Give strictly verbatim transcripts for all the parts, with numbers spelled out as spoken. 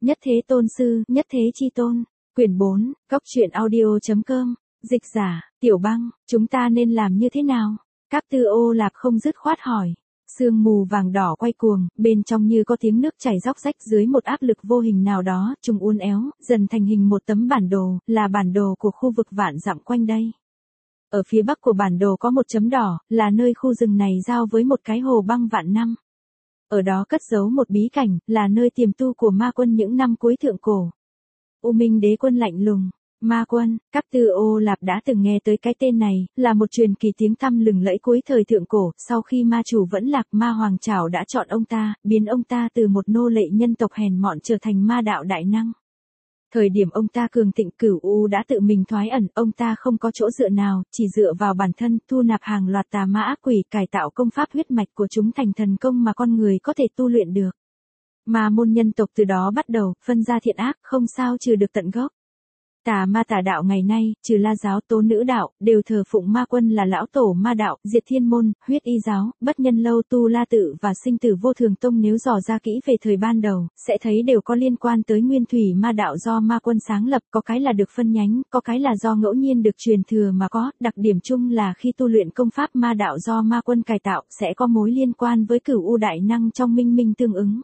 Nhất Thế Tôn Sư, Nhất Thế Chi Tôn. Quyển bốn, Cốc truyện audio.com. Dịch giả, Tiểu Băng, chúng ta nên làm như thế nào? Cáp Tư Ô Lạp không dứt khoát hỏi. Sương mù vàng đỏ quay cuồng, bên trong như có tiếng nước chảy róc rách dưới một áp lực vô hình nào đó, trùng uốn éo, dần thành hình một tấm bản đồ, là bản đồ của khu vực vạn dặm quanh đây. Ở phía bắc của bản đồ có một chấm đỏ, là nơi khu rừng này giao với một cái hồ băng vạn năm. Ở đó cất giấu một bí cảnh, là nơi tiềm tu của ma quân những năm cuối thượng cổ. U Minh Đế Quân lạnh lùng. Ma quân, Cáp Tư Ô Lạp đã từng nghe tới cái tên này, là một truyền kỳ tiếng tăm lừng lẫy cuối thời thượng cổ, sau khi ma chủ vẫn lạc, ma hoàng Trảo đã chọn ông ta, biến ông ta từ một nô lệ nhân tộc hèn mọn trở thành ma đạo đại năng. Thời điểm ông ta cường thịnh, Cửu U đã tự mình thoái ẩn, ông ta không có chỗ dựa nào, chỉ dựa vào bản thân, thu nạp hàng loạt tà ma ác quỷ, cải tạo công pháp huyết mạch của chúng thành thần công mà con người có thể tu luyện được. Ma môn nhân tộc từ đó bắt đầu, phân ra thiện ác, không sao trừ được tận gốc. Tà ma tà đạo ngày nay, trừ La giáo, Tố nữ đạo, đều thờ phụng ma quân là lão tổ ma đạo, Diệt Thiên môn, Huyết y giáo, Bất nhân lâu, Tu La tự và Sinh tử vô thường tông. Nếu dò ra kỹ về thời ban đầu, sẽ thấy đều có liên quan tới nguyên thủy ma đạo do ma quân sáng lập, có cái là được phân nhánh, có cái là do ngẫu nhiên được truyền thừa mà có. Đặc điểm chung là khi tu luyện công pháp ma đạo do ma quân cải tạo, sẽ có mối liên quan với Cửu U đại năng trong minh minh tương ứng.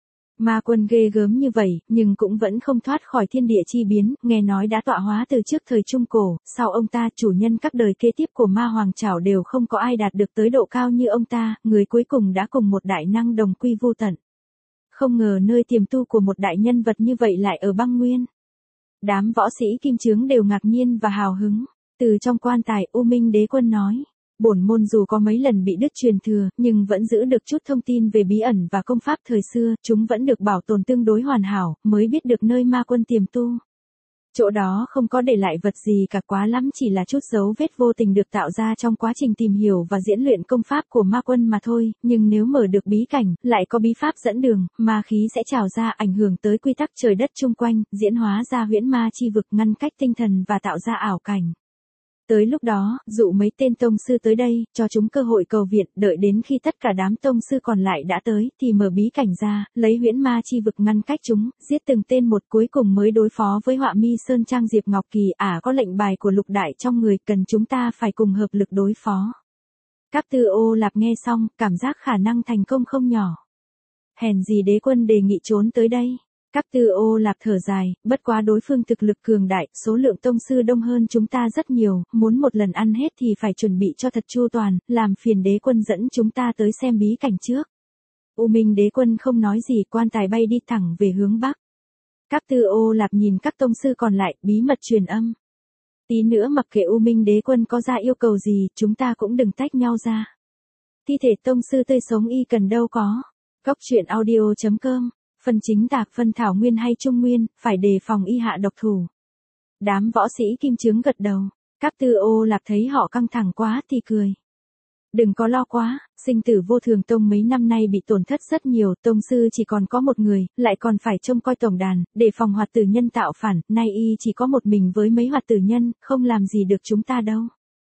Ma quân ghê gớm như vậy, nhưng cũng vẫn không thoát khỏi thiên địa chi biến, nghe nói đã tọa hóa từ trước thời Trung Cổ, sau ông ta, chủ nhân các đời kế tiếp của ma hoàng Trảo đều không có ai đạt được tới độ cao như ông ta, người cuối cùng đã cùng một đại năng đồng quy vu tận. Không ngờ nơi tiềm tu của một đại nhân vật như vậy lại ở băng nguyên. Đám võ sĩ kim chướng đều ngạc nhiên và hào hứng. Từ trong quan tài, U Minh Đế Quân nói. Bổn môn dù có mấy lần bị đứt truyền thừa, nhưng vẫn giữ được chút thông tin về bí ẩn và công pháp thời xưa, chúng vẫn được bảo tồn tương đối hoàn hảo, mới biết được nơi ma quân tiềm tu. Chỗ đó không có để lại vật gì cả, quá lắm chỉ là chút dấu vết vô tình được tạo ra trong quá trình tìm hiểu và diễn luyện công pháp của ma quân mà thôi, nhưng nếu mở được bí cảnh, lại có bí pháp dẫn đường, ma khí sẽ trào ra ảnh hưởng tới quy tắc trời đất chung quanh, diễn hóa ra huyễn ma chi vực, ngăn cách tinh thần và tạo ra ảo cảnh. Tới lúc đó, dụ mấy tên tông sư tới đây, cho chúng cơ hội cầu viện, đợi đến khi tất cả đám tông sư còn lại đã tới, thì mở bí cảnh ra, lấy huyễn ma chi vực ngăn cách chúng, giết từng tên một, cuối cùng mới đối phó với Họa Mi Sơn Trang Diệp Ngọc Kỳ. Ả à, có lệnh bài của lục đại trong người, cần chúng ta phải cùng hợp lực đối phó. Cáp Tư Ô Lạp nghe xong, cảm giác khả năng thành công không nhỏ. Hèn gì Đế Quân đề nghị trốn tới đây. Cáp Tư Ô Lạp thở dài, bất quá đối phương thực lực cường đại, số lượng tông sư đông hơn chúng ta rất nhiều, muốn một lần ăn hết thì phải chuẩn bị cho thật chu toàn, làm phiền Đế Quân dẫn chúng ta tới xem bí cảnh trước. U Minh Đế Quân không nói gì, quan tài bay đi thẳng về hướng bắc. Cáp Tư Ô Lạp nhìn các tông sư còn lại, bí mật truyền âm. Tí nữa mặc kệ U Minh Đế Quân có ra yêu cầu gì, chúng ta cũng đừng tách nhau ra. Thi thể tông sư tươi sống y cần đâu có. Cốc truyện audio.com. Phần chính tạc, phân thảo nguyên hay trung nguyên, phải đề phòng y hạ độc thủ. Đám võ sĩ kim chướng gật đầu. Cáp Tư Ô Lạp thấy họ căng thẳng quá thì cười. Đừng có lo quá, Sinh tử vô thường tông mấy năm nay bị tổn thất rất nhiều, tông sư chỉ còn có một người, lại còn phải trông coi tổng đàn, để phòng hoạt tử nhân tạo phản, nay y chỉ có một mình với mấy hoạt tử nhân, không làm gì được chúng ta đâu.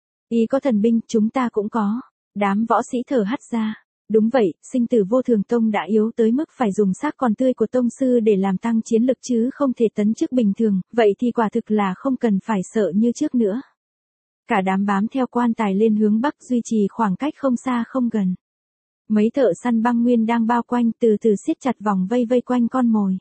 Y có thần binh, chúng ta cũng có. Đám võ sĩ thở hắt ra. Đúng vậy, Sinh tử vô thường tông đã yếu tới mức phải dùng xác còn tươi của tông sư để làm tăng chiến lực chứ không thể tấn chức bình thường, vậy thì quả thực là không cần phải sợ như trước nữa. Cả đám bám theo quan tài lên hướng bắc, duy trì khoảng cách không xa không gần. Mấy thợ săn băng nguyên đang bao quanh, từ từ siết chặt vòng vây vây quanh con mồi.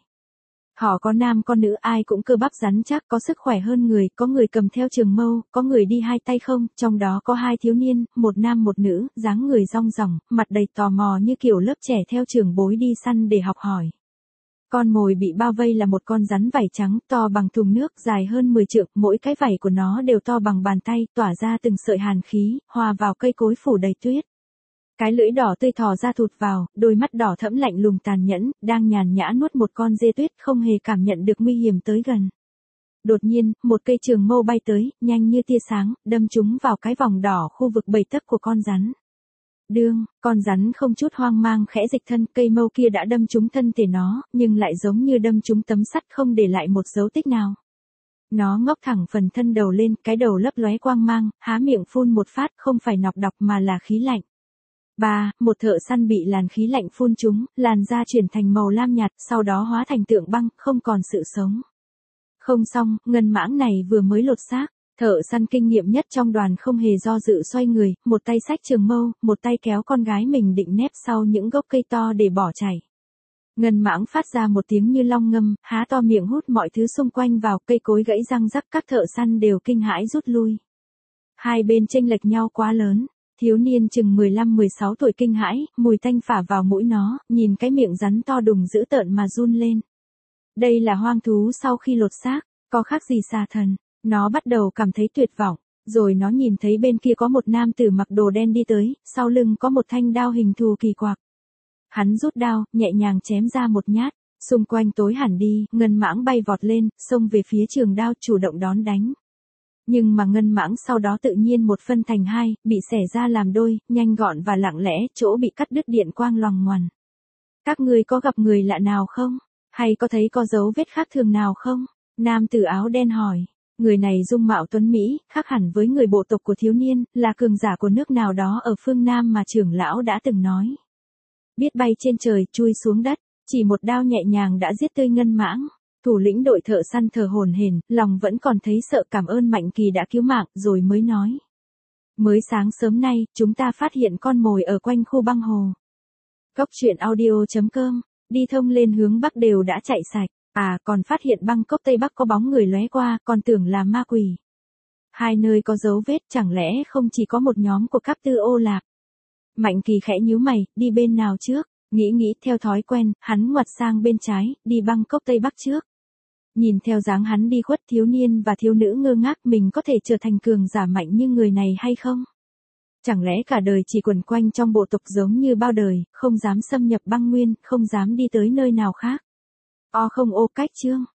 Họ có nam có nữ, ai cũng cơ bắp rắn chắc, có sức khỏe hơn người, có người cầm theo trường mâu, có người đi hai tay không, trong đó có hai thiếu niên, một nam một nữ, dáng người rong ròng, mặt đầy tò mò như kiểu lớp trẻ theo trưởng bối đi săn để học hỏi. Con mồi bị bao vây là một con rắn vảy trắng, to bằng thùng nước, dài hơn mười trượng, mỗi cái vảy của nó đều to bằng bàn tay, tỏa ra từng sợi hàn khí, hòa vào cây cối phủ đầy tuyết. Cái lưỡi đỏ tươi thò ra thụt vào, đôi mắt đỏ thẫm lạnh lùng tàn nhẫn, đang nhàn nhã nuốt một con dê tuyết, không hề cảm nhận được nguy hiểm tới gần. Đột nhiên, một cây trường mâu bay tới, nhanh như tia sáng, đâm trúng vào cái vòng đỏ khu vực bảy tấc của con rắn. Đương, con rắn không chút hoang mang khẽ dịch thân, cây mâu kia đã đâm trúng thân thể nó, nhưng lại giống như đâm trúng tấm sắt, không để lại một dấu tích nào. Nó ngóc thẳng phần thân đầu lên, cái đầu lấp lóe quang mang, há miệng phun một phát, không phải nọc độc mà là khí lạnh. ba. Một thợ săn bị làn khí lạnh phun trúng, làn da chuyển thành màu lam nhạt, sau đó hóa thành tượng băng, không còn sự sống. Không xong, ngân mãng này vừa mới lột xác. Thợ săn kinh nghiệm nhất trong đoàn không hề do dự xoay người, một tay xách trường mâu, một tay kéo con gái mình định nép sau những gốc cây to để bỏ chạy. Ngân mãng phát ra một tiếng như long ngâm, há to miệng hút mọi thứ xung quanh vào, cây cối gãy răng rắc, các thợ săn đều kinh hãi rút lui. Hai bên chênh lệch nhau quá lớn, thiếu niên chừng mười lăm mười sáu tuổi kinh hãi, mùi tanh phả vào mũi nó, nhìn cái miệng rắn to đùng dữ tợn mà run lên. Đây là hoang thú sau khi lột xác, có khác gì xà thần. Nó bắt đầu cảm thấy tuyệt vọng, rồi nó nhìn thấy bên kia có một nam tử mặc đồ đen đi tới, sau lưng có một thanh đao hình thù kỳ quặc. Hắn rút đao, nhẹ nhàng chém ra một nhát, xung quanh tối hẳn đi, ngân mãng bay vọt lên, xông về phía trường đao chủ động đón đánh. Nhưng mà ngân mãng sau đó tự nhiên một phân thành hai, bị xẻ ra làm đôi, nhanh gọn và lặng lẽ, chỗ bị cắt đứt điện quang loằng ngoằn. Các ngươi có gặp người lạ nào không? Hay có thấy có dấu vết khác thường nào không? Nam tử áo đen hỏi. Người này dung mạo tuấn Mỹ, khác hẳn với người bộ tộc của thiếu niên, là cường giả của nước nào đó ở phương Nam mà trưởng lão đã từng nói. Biết bay trên trời, chui xuống đất, chỉ một đao nhẹ nhàng đã giết tươi ngân mãng. Thủ lĩnh đội thợ săn thở hổn hển, lòng vẫn còn thấy sợ, cảm ơn Mạnh Kỳ đã cứu mạng, rồi mới nói. Mới sáng sớm nay, chúng ta phát hiện con mồi ở quanh khu băng hồ. Cốc truyện audio chấm com, đi thông lên hướng Bắc đều đã chạy sạch. À, còn phát hiện băng cốc Tây Bắc có bóng người lóe qua, còn tưởng là ma quỷ. Hai nơi có dấu vết, chẳng lẽ không chỉ có một nhóm của Cáp Tư Ô Lạp. Mạnh Kỳ khẽ nhíu mày, đi bên nào trước, nghĩ nghĩ theo thói quen, hắn ngoặt sang bên trái, đi băng cốc Tây Bắc trước. Nhìn theo dáng hắn đi khuất, thiếu niên và thiếu nữ ngơ ngác, mình có thể trở thành cường giả mạnh như người này hay không? Chẳng lẽ cả đời chỉ quẩn quanh trong bộ tộc giống như bao đời, không dám xâm nhập băng nguyên, không dám đi tới nơi nào khác? O không ô cách chương.